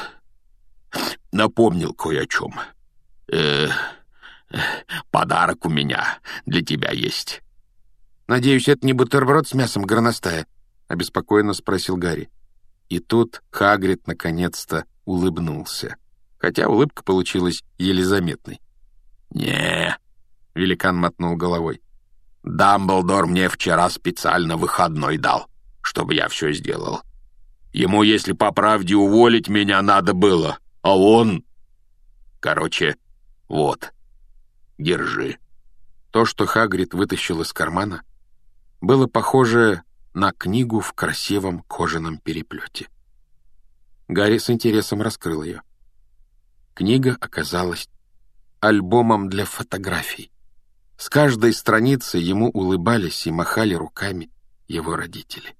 напомнил кое о чем. Э, подарок у меня для тебя есть». «Надеюсь, это не бутерброд с мясом горностая?» — обеспокоенно спросил Гарри. И тут Хагрид наконец-то улыбнулся, хотя улыбка получилась еле заметной. «Не», — великан мотнул головой, — «Дамблдор мне вчера специально выходной дал, чтобы я все сделал. Ему, если по правде, уволить меня надо было, а он... Короче, вот, держи». То, что Хагрид вытащил из кармана, было похоже на книгу в красивом кожаном переплете. Гарри с интересом раскрыл ее. Книга оказалась альбомом для фотографий. С каждой страницы ему улыбались и махали руками его родители.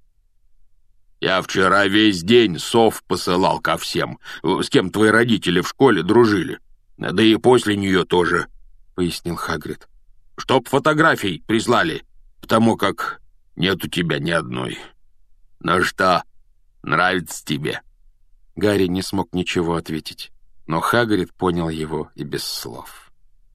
«Я вчера весь день сов посылал ко всем, с кем твои родители в школе дружили. Да и после нее тоже», — пояснил Хагрид. «Чтоб фотографий прислали, потому как нет у тебя ни одной. Ну что, нравится тебе?» Гарри не смог ничего ответить, но Хагрид понял его и без слов.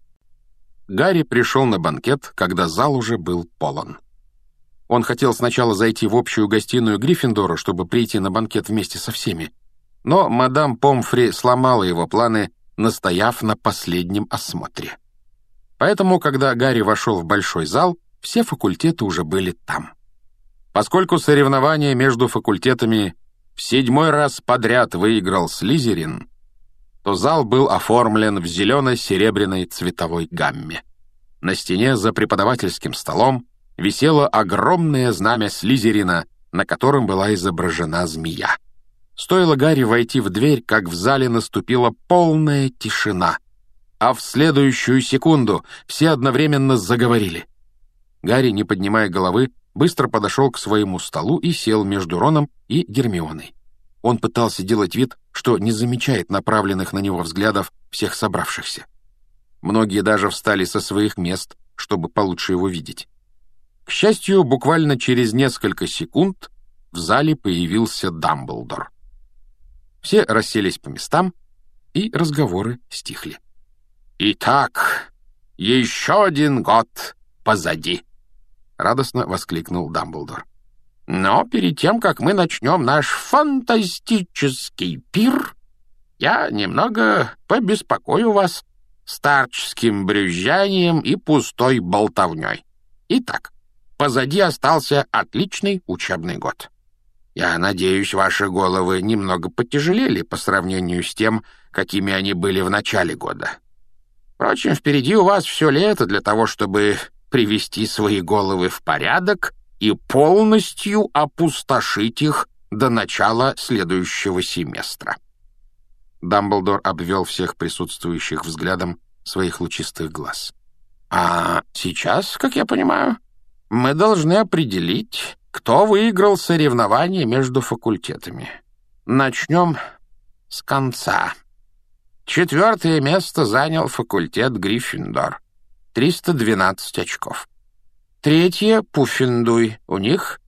Гарри пришел на банкет, когда зал уже был полон. Он хотел сначала зайти в общую гостиную Гриффиндора, чтобы прийти на банкет вместе со всеми, но мадам Помфри сломала его планы, настояв на последнем осмотре. Поэтому, когда Гарри вошел в большой зал, все факультеты уже были там. Поскольку соревнования между факультетами в седьмой раз подряд выиграл Слизерин, то зал был оформлен в зелено-серебряной цветовой гамме. На стене за преподавательским столом висело огромное знамя Слизерина, на котором была изображена змея. Стоило Гарри войти в дверь, как в зале наступила полная тишина, а в следующую секунду все одновременно заговорили. Гарри, не поднимая головы, быстро подошел к своему столу и сел между Роном и Гермионой. Он пытался делать вид, что не замечает направленных на него взглядов всех собравшихся. Многие даже встали со своих мест, чтобы получше его видеть. К счастью, буквально через несколько секунд в зале появился Дамблдор. Все расселись по местам, и разговоры стихли. «Итак, еще один год позади», — радостно воскликнул Дамблдор. «Но перед тем, как мы начнем наш фантастический пир, я немного побеспокою вас старческим брюзжанием и пустой болтовней. Итак, позади остался отличный учебный год. Я надеюсь, ваши головы немного потяжелели по сравнению с тем, какими они были в начале года. Впрочем, впереди у вас все лето для того, чтобы привести свои головы в порядок и полностью опустошить их до начала следующего семестра». Дамблдор обвел всех присутствующих взглядом своих лучистых глаз. «А сейчас, как я понимаю, мы должны определить, кто выиграл соревнование между факультетами. Начнем с конца. Четвертое место занял факультет Гриффиндор. триста двенадцать очков. Третье — Пуффендуй. У них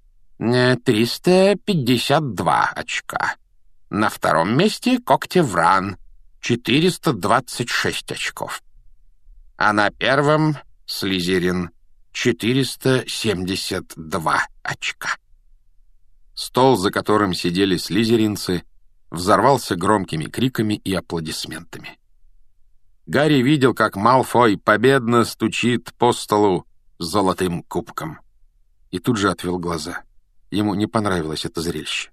триста пятьдесят два очка. На втором месте Когтевран. четыреста двадцать шесть очков. А на первом — Слизерин. четыреста семьдесят два очка. Стол, за которым сидели слизеринцы, взорвался громкими криками и аплодисментами. Гарри видел, как Малфой победно стучит по столу с золотым кубком. И тут же отвел глаза. Ему не понравилось это зрелище.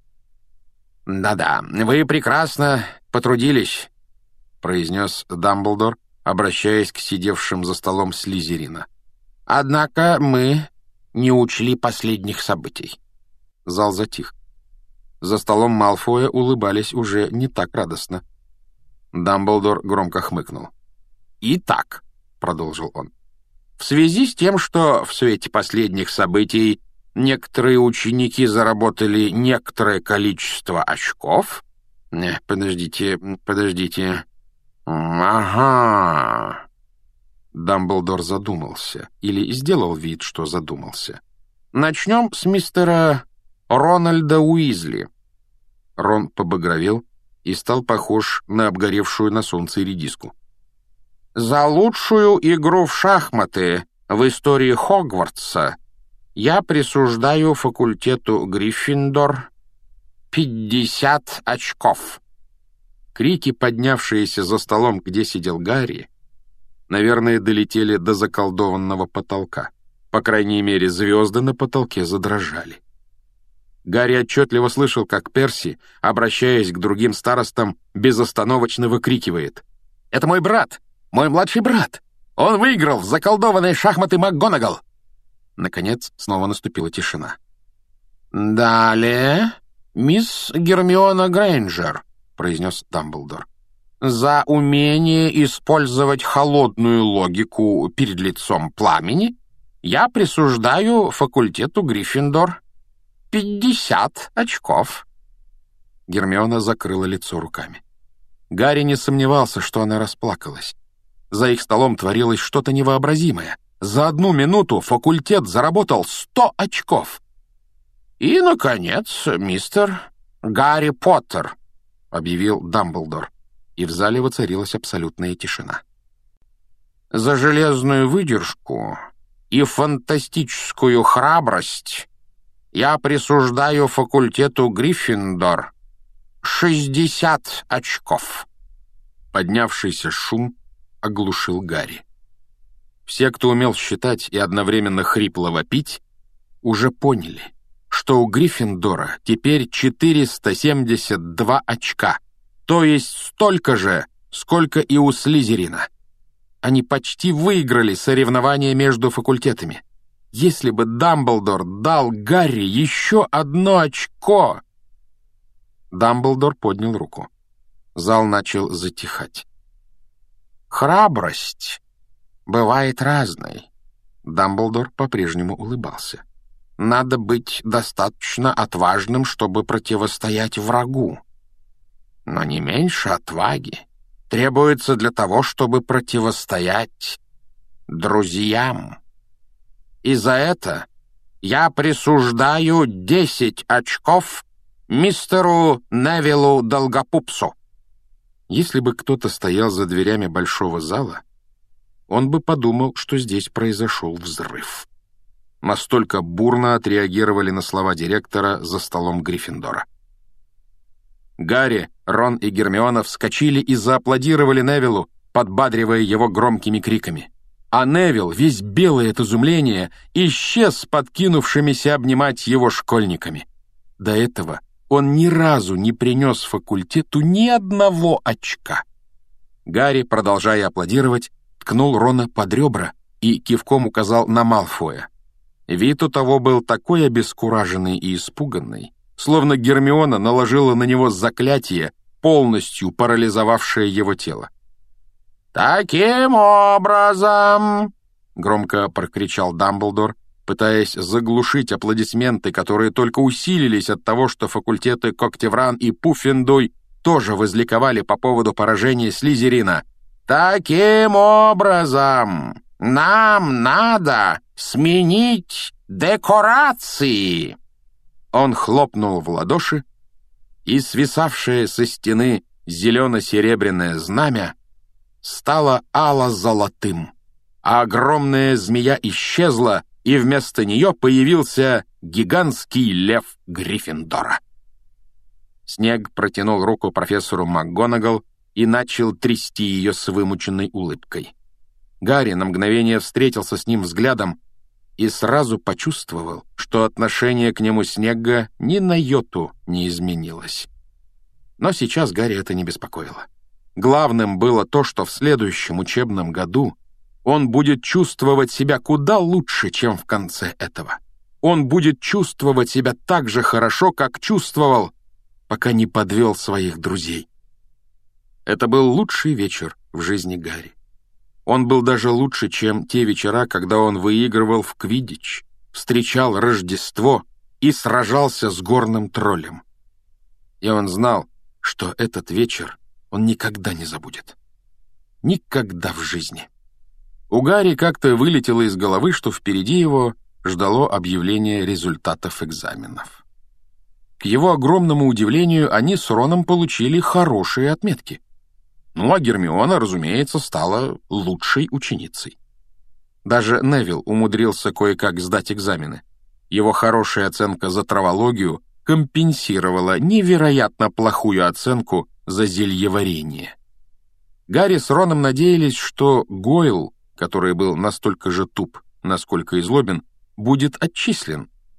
«Да-да, вы прекрасно потрудились», — произнес Дамблдор, обращаясь к сидевшим за столом Слизерина. «Однако мы не учли последних событий». Зал затих. За столом Малфоя улыбались уже не так радостно. Дамблдор громко хмыкнул. «Итак», — продолжил он, — «в связи с тем, что в свете последних событий некоторые ученики заработали некоторое количество очков...» «Не, подождите, подождите...» «Ага...» Дамблдор задумался, или сделал вид, что задумался. «Начнем с мистера Рональда Уизли». Рон побагровел и стал похож на обгоревшую на солнце редиску. «За лучшую игру в шахматы в истории Хогвартса я присуждаю факультету Гриффиндор пятьдесят очков». Крики, поднявшиеся за столом, где сидел Гарри, наверное, долетели до заколдованного потолка. По крайней мере, звезды на потолке задрожали. Гарри отчетливо слышал, как Перси, обращаясь к другим старостам, безостановочно выкрикивает: «Это мой брат! Мой младший брат! Он выиграл в заколдованные шахматы МакГонагал!» Наконец, снова наступила тишина. «Далее, мисс Гермиона Грейнджер», — произнес Дамблдор. «За умение использовать холодную логику перед лицом пламени я присуждаю факультету Гриффиндор пятьдесят очков». Гермиона закрыла лицо руками. Гарри не сомневался, что она расплакалась. За их столом творилось что-то невообразимое. За одну минуту факультет заработал сто очков. «И, наконец, мистер Гарри Поттер», — объявил Дамблдор, и в зале воцарилась абсолютная тишина. «За железную выдержку и фантастическую храбрость я присуждаю факультету Гриффиндор шестьдесят очков». Поднявшийся шум оглушил Гарри. Все, кто умел считать и одновременно хрипло вопить, уже поняли, что у Гриффиндора теперь четыреста семьдесят два очка, то есть столько же, сколько и у Слизерина. Они почти выиграли соревнование между факультетами. Если бы Дамблдор дал Гарри еще одно очко... Дамблдор поднял руку. Зал начал затихать. «Храбрость бывает разной». Дамблдор по-прежнему улыбался. «Надо быть достаточно отважным, чтобы противостоять врагу. Но не меньше отваги требуется для того, чтобы противостоять друзьям. И за это я присуждаю десять очков мистеру Невилу Долгопупсу». Если бы кто-то стоял за дверями большого зала, он бы подумал, что здесь произошел взрыв. Настолько бурно отреагировали на слова директора за столом Гриффиндора. Гарри, Рон и Гермиона вскочили и зааплодировали Невиллу, подбадривая его громкими криками. А Невилл, весь белый от изумления, исчез с подкинувшимися обнимать его школьниками. До этого он ни разу не принес факультету ни одного очка. Гарри, продолжая аплодировать, ткнул Рона под ребра и кивком указал на Малфоя. Вид у того был такой обескураженный и испуганный, словно Гермиона наложила на него заклятие, полностью парализовавшее его тело. «Таким образом», — громко прокричал Дамблдор, пытаясь заглушить аплодисменты, которые только усилились от того, что факультеты Когтевран и Пуффендуй тоже возликовали по поводу поражения Слизерина. «Таким образом, нам надо сменить декорации!» Он хлопнул в ладоши, и свисавшее со стены зелено-серебряное знамя стало ало-золотым, а огромная змея исчезла, и вместо нее появился гигантский лев Гриффиндора. Снег протянул руку профессору МакГонагал и начал трясти ее с вымученной улыбкой. Гарри на мгновение встретился с ним взглядом и сразу почувствовал, что отношение к нему Снегга ни на йоту не изменилось. Но сейчас Гарри это не беспокоило. Главным было то, что в следующем учебном году он будет чувствовать себя куда лучше, чем в конце этого. Он будет чувствовать себя так же хорошо, как чувствовал, пока не подвел своих друзей. Это был лучший вечер в жизни Гарри. Он был даже лучше, чем те вечера, когда он выигрывал в квиддич, встречал Рождество и сражался с горным троллем. И он знал, что этот вечер он никогда не забудет. Никогда в жизни. У Гарри как-то вылетело из головы, что впереди его ждало объявление результатов экзаменов. К его огромному удивлению, они с Роном получили хорошие отметки. Ну, а Гермиона, разумеется, стала лучшей ученицей. Даже Невилл умудрился кое-как сдать экзамены. Его хорошая оценка за травологию компенсировала невероятно плохую оценку за зельеварение. Гарри с Роном надеялись, что Гойл, который был настолько же туп, насколько и злобен, будет отчислен.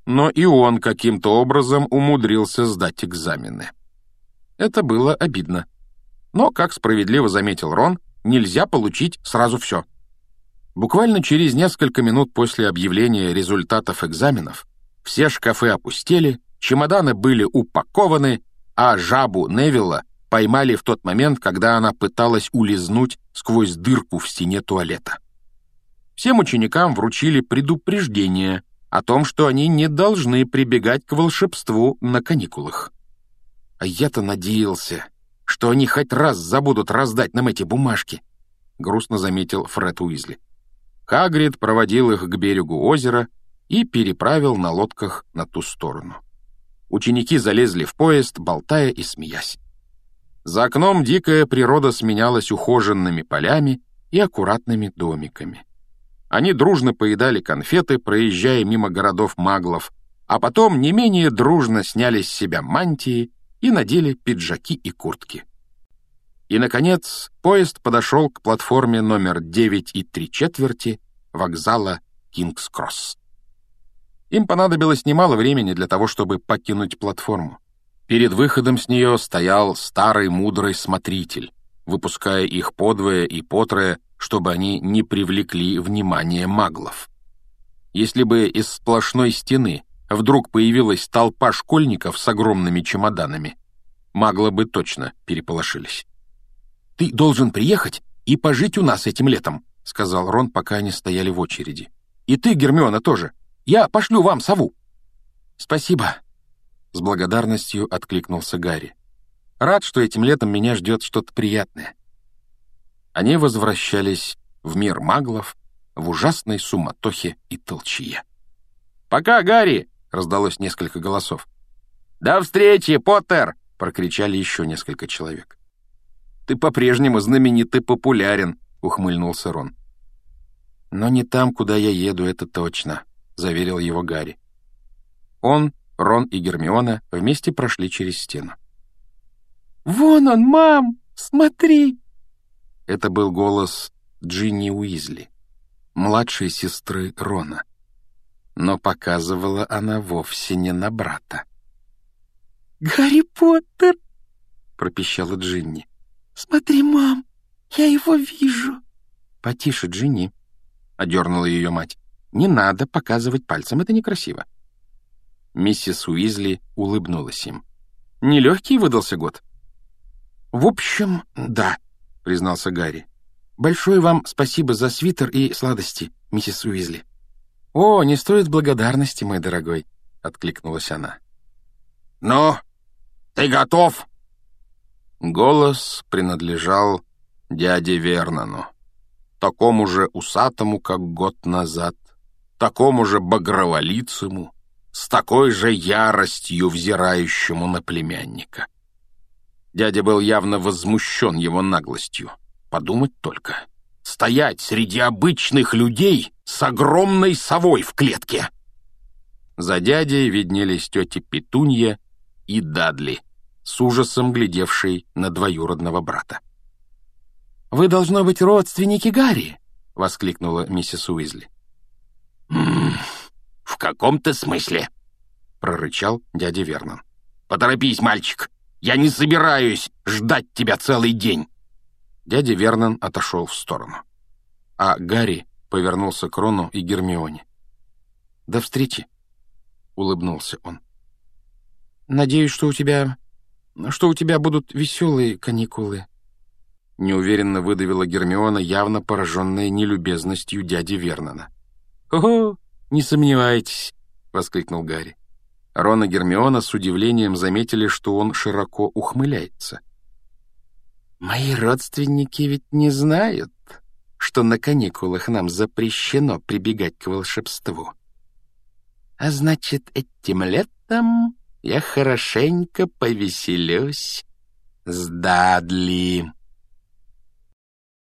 но и он каким-то образом умудрился сдать экзамены. Это было обидно. Но, как справедливо заметил Рон, нельзя получить сразу все. Буквально через несколько минут после объявления результатов экзаменов все шкафы опустели, чемоданы были упакованы, а жабу Невилла поймали в тот момент, когда она пыталась улизнуть сквозь дырку в стене туалета. Всем ученикам вручили предупреждение о том, что они не должны прибегать к волшебству на каникулах. А я-то надеялся, что они хоть раз забудут раздать нам эти бумажки, — грустно заметил Фред Уизли. Хагрид проводил их к берегу озера и переправил на лодках на ту сторону. Ученики залезли в поезд, болтая и смеясь. За окном дикая природа сменялась ухоженными полями и аккуратными домиками. Они дружно поедали конфеты, проезжая мимо городов маглов, а потом не менее дружно сняли с себя мантии и надели пиджаки и куртки. И, наконец, поезд подошел к платформе номер девять и три четверти вокзала Кингс-Кросс. Им понадобилось немало времени для того, чтобы покинуть платформу. Перед выходом с нее стоял старый мудрый смотритель, выпуская их подвое и потрое, чтобы они не привлекли внимание маглов. Если бы из сплошной стены вдруг появилась толпа школьников с огромными чемоданами, маглы бы точно переполошились. «Ты должен приехать и пожить у нас этим летом», — сказал Рон, пока они стояли в очереди. «И ты, Гермиона, тоже. Я пошлю вам сову». «Спасибо», — с благодарностью откликнулся Гарри. «Рад, что этим летом меня ждет что-то приятное». Они возвращались в мир маглов в ужасной суматохе и толчье. «Пока, Гарри!» — раздалось несколько голосов. «До встречи, Поттер!» — прокричали еще несколько человек. «Ты по-прежнему знаменит и популярен», — ухмыльнулся Рон. «Но не там, куда я еду, это точно», — заверил его Гарри. Он, Рон и Гермиона вместе прошли через стену. «Вон он, мам! Смотри!» Это был голос Джинни Уизли, младшей сестры Рона. Но показывала она вовсе не на брата. «Гарри Поттер!» — пропищала Джинни. «Смотри, мам, я его вижу!» «Потише, Джинни!» — одернула ее мать. «Не надо показывать пальцем, это некрасиво». Миссис Уизли улыбнулась им. «Нелегкий выдался год?» «В общем, да», — признался Гарри. «Большое вам спасибо за свитер и сладости, миссис Уизли». «О, не стоит благодарности, мой дорогой», — откликнулась она. «Ну, ты готов?» Голос принадлежал дяде Вернону, такому же усатому, как год назад, такому же багроволицему, с такой же яростью взирающему на племянника. Дядя был явно возмущен его наглостью. Подумать только. Стоять среди обычных людей с огромной совой в клетке. За дядей виднелись тети Петунья и Дадли, с ужасом глядевший на двоюродного брата. «Вы, должно быть, родственники Гарри!» — воскликнула миссис Уизли. «М-м, в каком-то смысле», — прорычал дядя Вернон. «Поторопись, мальчик, я не собираюсь ждать тебя целый день». Дядя Вернон отошел в сторону, а Гарри повернулся к Рону и Гермионе. «До встречи», — улыбнулся он. «Надеюсь, что у тебя... что у тебя будут веселые каникулы», — неуверенно выдавила Гермиона, явно пораженная нелюбезностью дяди Вернона. «Ого, не сомневайтесь», — воскликнул Гарри. Рон и Гермиона с удивлением заметили, что он широко ухмыляется. «Мои родственники ведь не знают, что на каникулах нам запрещено прибегать к волшебству. А значит, этим летом я хорошенько повеселюсь с Дадли».